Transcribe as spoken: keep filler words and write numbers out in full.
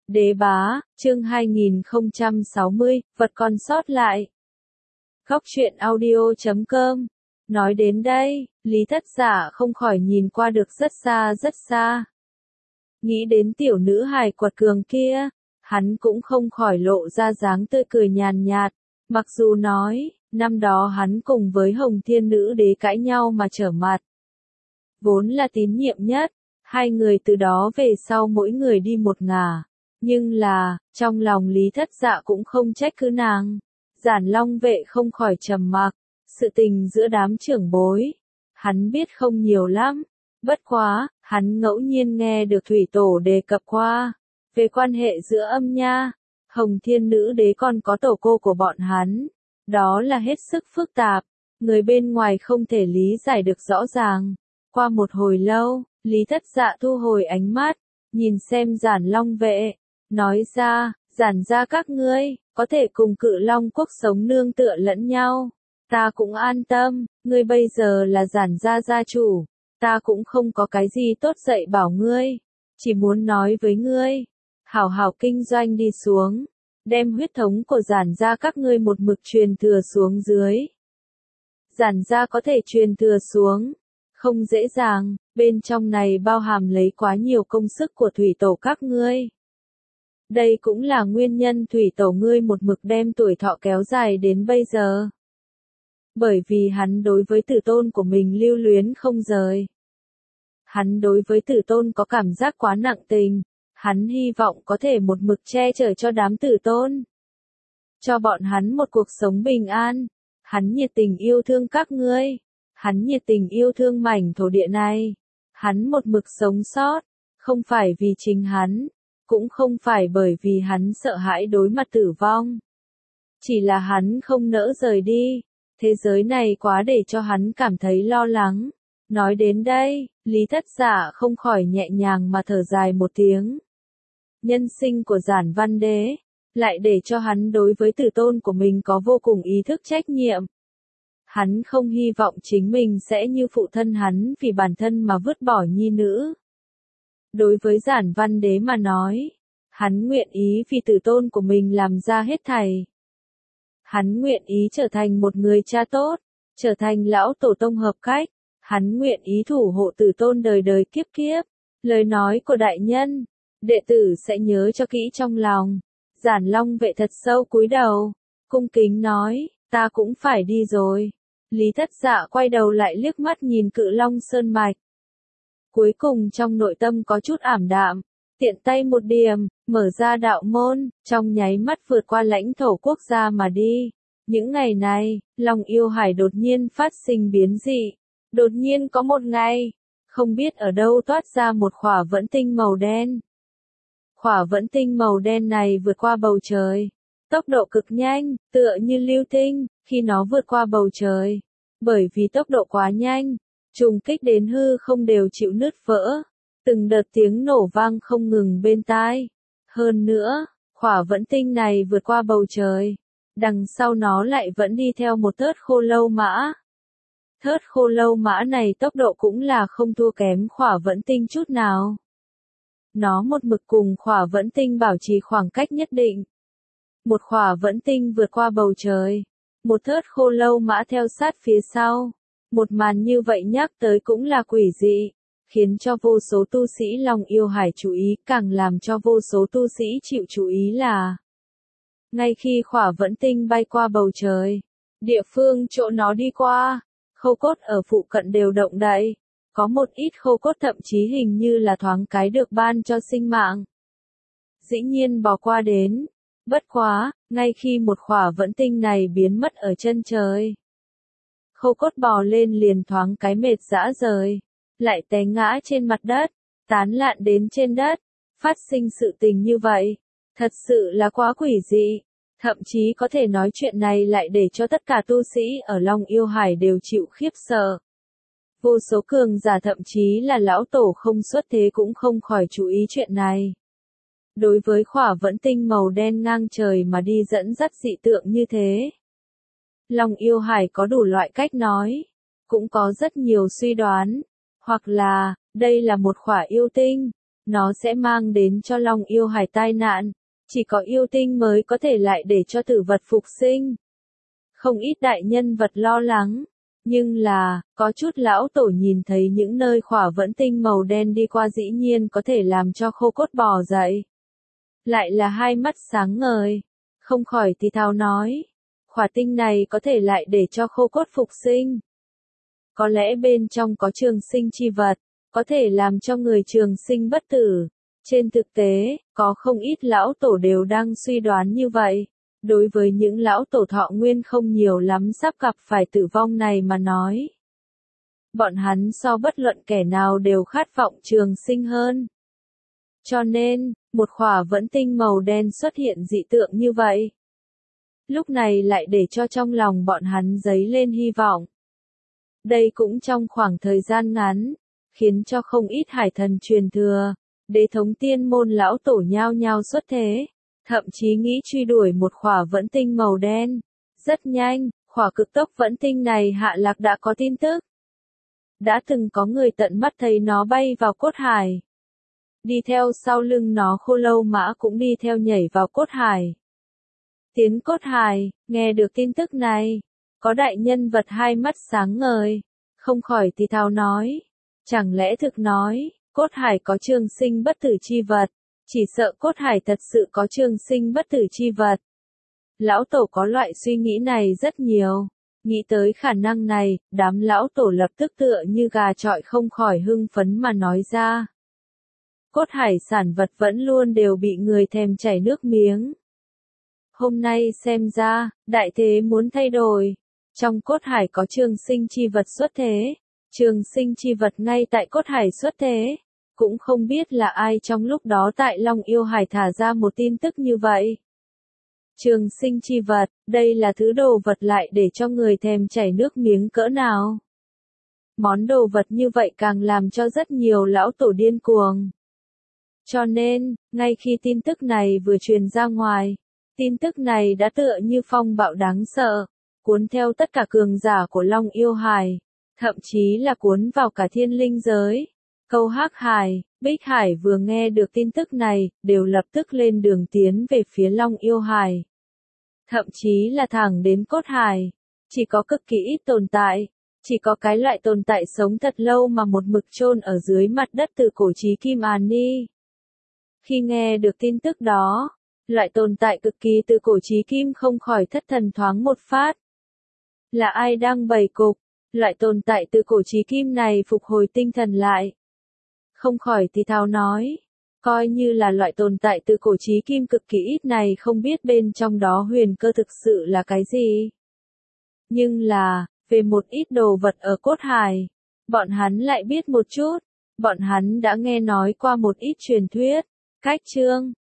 Đế bá, chương hai nghìn không trăm sáu mươi, vật còn sót lại. Góc truyện audio chấm com. Nói đến đây, Lý Thất Giả không khỏi nhìn qua được rất xa rất xa. Nghĩ đến tiểu nữ hài quật cường kia, hắn cũng không khỏi lộ ra dáng tươi cười nhàn nhạt, mặc dù nói, năm đó hắn cùng với Hồng Thiên Nữ Đế cãi nhau mà trở mặt. Vốn là tín nhiệm nhất, hai người từ đó về sau mỗi người đi một ngả. Nhưng là, trong lòng Lý Thất Dạ cũng không trách cứ nàng. Giản Long Vệ không khỏi trầm mặc, sự tình giữa đám trưởng bối. Hắn biết không nhiều lắm, bất quá, hắn ngẫu nhiên nghe được Thủy Tổ đề cập qua. Về quan hệ giữa Âm Nha, Hồng Thiên Nữ Đế còn có tổ cô của bọn hắn. Đó là hết sức phức tạp, người bên ngoài không thể lý giải được rõ ràng. Qua một hồi lâu, Lý Thất Dạ thu hồi ánh mắt, nhìn xem Giản Long Vệ. Nói ra, giản ra các ngươi, có thể cùng Cự Long Quốc sống nương tựa lẫn nhau. Ta cũng an tâm, ngươi bây giờ là giản gia gia chủ. Ta cũng không có cái gì tốt dạy bảo ngươi. Chỉ muốn nói với ngươi, hảo hảo kinh doanh đi xuống. Đem huyết thống của giản gia các ngươi một mực truyền thừa xuống dưới. Giản gia có thể truyền thừa xuống. Không dễ dàng, bên trong này bao hàm lấy quá nhiều công sức của thủy tổ các ngươi. Đây cũng là nguyên nhân thủy tổ ngươi một mực đem tuổi thọ kéo dài đến bây giờ. Bởi vì hắn đối với tử tôn của mình lưu luyến không rời. Hắn đối với tử tôn có cảm giác quá nặng tình. Hắn hy vọng có thể một mực che chở cho đám tử tôn. Cho bọn hắn một cuộc sống bình an. Hắn nhiệt tình yêu thương các ngươi. Hắn nhiệt tình yêu thương mảnh thổ địa này. Hắn một mực sống sót. Không phải vì chính hắn. Cũng không phải bởi vì hắn sợ hãi đối mặt tử vong. Chỉ là hắn không nỡ rời đi. Thế giới này quá để cho hắn cảm thấy lo lắng. Nói đến đây, Lý Thất Giả không khỏi nhẹ nhàng mà thở dài một tiếng. Nhân sinh của Giản Văn Đế, lại để cho hắn đối với tử tôn của mình có vô cùng ý thức trách nhiệm. Hắn không hy vọng chính mình sẽ như phụ thân hắn vì bản thân mà vứt bỏ nhi nữ. Đối với Giản Văn Đế mà nói, hắn nguyện ý vì tử tôn của mình làm ra hết thảy. Hắn nguyện ý trở thành một người cha tốt, trở thành lão tổ tông hợp cách. Hắn nguyện ý thủ hộ tử tôn đời đời kiếp kiếp. Lời nói của đại nhân, đệ tử sẽ nhớ cho kỹ trong lòng. Giản Long Vệ thật sâu cúi đầu, cung kính nói, ta cũng phải đi rồi. Lý Thất Dạ quay đầu lại liếc mắt nhìn Cự Long Sơn Mạch. Cuối cùng trong nội tâm có chút ảm đạm, tiện tay một điểm, mở ra đạo môn, trong nháy mắt vượt qua lãnh thổ quốc gia mà đi. Những ngày này, Long Yêu Hải đột nhiên phát sinh biến dị. Đột nhiên có một ngày, không biết ở đâu toát ra một khỏa vẫn tinh màu đen. Khỏa vẫn tinh màu đen này vượt qua bầu trời. Tốc độ cực nhanh, tựa như lưu tinh, khi nó vượt qua bầu trời. Bởi vì tốc độ quá nhanh, trùng kích đến hư không đều chịu nứt vỡ. Từng đợt tiếng nổ vang không ngừng bên tai. Hơn nữa, khỏa vẫn tinh này vượt qua bầu trời. Đằng sau nó lại vẫn đi theo một thớt khô lâu mã. Thớt khô lâu mã này tốc độ cũng là không thua kém khỏa vẫn tinh chút nào. Nó một mực cùng khỏa vẫn tinh bảo trì khoảng cách nhất định. Một khỏa vẫn tinh vượt qua bầu trời. Một thớt khô lâu mã theo sát phía sau. Một màn như vậy nhắc tới cũng là quỷ dị. Khiến cho vô số tu sĩ Long Yêu Hải chú ý, càng làm cho vô số tu sĩ chịu chú ý là. Ngay khi khỏa vẫn tinh bay qua bầu trời. Địa phương chỗ nó đi qua. Khâu cốt ở phụ cận đều động đậy, có một ít khâu cốt thậm chí hình như là thoáng cái được ban cho sinh mạng. Dĩ nhiên bỏ qua đến, bất quá, ngay khi một khỏa vẫn tinh này biến mất ở chân trời. Khâu cốt bò lên liền thoáng cái mệt rã rời, lại té ngã trên mặt đất, tán lạn đến trên đất, phát sinh sự tình như vậy, thật sự là quá quỷ dị. Thậm chí có thể nói chuyện này lại để cho tất cả tu sĩ ở Long Yêu Hải đều chịu khiếp sợ. Vô số cường giả thậm chí là lão tổ không xuất thế cũng không khỏi chú ý chuyện này. Đối với khỏa vẫn tinh màu đen ngang trời mà đi dẫn dắt dị tượng như thế. Long Yêu Hải có đủ loại cách nói, cũng có rất nhiều suy đoán, hoặc là, đây là một khỏa yêu tinh. nó sẽ mang đến cho Long Yêu Hải tai nạn. Chỉ có yêu tinh mới có thể lại để cho tử vật phục sinh. Không ít đại nhân vật lo lắng. Nhưng là, có chút lão tổ nhìn thấy những nơi khỏa vẫn tinh màu đen đi qua dĩ nhiên có thể làm cho khô cốt bò dậy. Lại là hai mắt sáng ngời. Không khỏi thì thào nói. Khỏa tinh này có thể lại để cho khô cốt phục sinh. Có lẽ bên trong có trường sinh chi vật, có thể làm cho người trường sinh bất tử. Trên thực tế, có không ít lão tổ đều đang suy đoán như vậy. Đối với những lão tổ thọ nguyên không nhiều lắm sắp gặp phải tử vong này mà nói. Bọn hắn so bất luận kẻ nào đều khát vọng trường sinh hơn. Cho nên, một khỏa vẫn tinh màu đen xuất hiện dị tượng như vậy. Lúc này lại để cho trong lòng bọn hắn dấy lên hy vọng. Đây cũng trong khoảng thời gian ngắn, khiến cho không ít hải thần truyền thừa, đế thống tiên môn lão tổ nhao nhao xuất thế, thậm chí nghĩ truy đuổi một khỏa vẫn tinh màu đen. Rất nhanh, khỏa cực tốc vẫn tinh này hạ lạc đã có tin tức. Đã từng có người tận mắt thấy nó bay vào cốt hải. Đi theo sau lưng nó Khô Lâu Mã cũng đi theo nhảy vào cốt hải. Tiến cốt hải, nghe được tin tức này, có đại nhân vật hai mắt sáng ngời, không khỏi thì thào nói, chẳng lẽ thực nói, cốt hải có trường sinh bất tử chi vật, chỉ sợ cốt hải thật sự có trường sinh bất tử chi vật. Lão tổ có loại suy nghĩ này rất nhiều, nghĩ tới khả năng này, đám lão tổ lập tức tựa như gà chọi không khỏi hưng phấn mà nói ra. Cốt hải sản vật vẫn luôn đều bị người thèm chảy nước miếng. Hôm nay xem ra, đại thế muốn thay đổi. Trong cốt hải có trường sinh chi vật xuất thế. Trường sinh chi vật ngay tại cốt hải xuất thế. Cũng không biết là ai trong lúc đó tại Long Yêu Hải thả ra một tin tức như vậy. Trường sinh chi vật, đây là thứ đồ vật lại để cho người thèm chảy nước miếng cỡ nào. Món đồ vật như vậy càng làm cho rất nhiều lão tổ điên cuồng. Cho nên, ngay khi tin tức này vừa truyền ra ngoài, tin tức này đã tựa như phong bạo đáng sợ, cuốn theo tất cả cường giả của Long Yêu Hải, thậm chí là cuốn vào cả thiên linh giới. Câu Hắc Hải, Bích Hải vừa nghe được tin tức này, đều lập tức lên đường tiến về phía Long Yêu Hải. Thậm chí là thẳng đến cốt hải, chỉ có cực kỳ ít tồn tại, chỉ có cái loại tồn tại sống thật lâu mà một mực chôn ở dưới mặt đất từ cổ chí kim An Ni. Khi nghe được tin tức đó, loại tồn tại cực kỳ từ cổ chí kim không khỏi thất thần thoáng một phát. Là ai đang bày cục? Loại tồn tại từ cổ chí kim này phục hồi tinh thần lại. Không khỏi thì thào nói, coi như là loại tồn tại từ cổ chí kim cực kỳ ít này không biết bên trong đó huyền cơ thực sự là cái gì. Nhưng là, về một ít đồ vật ở cốt hải, bọn hắn lại biết một chút, bọn hắn đã nghe nói qua một ít truyền thuyết. Cách chương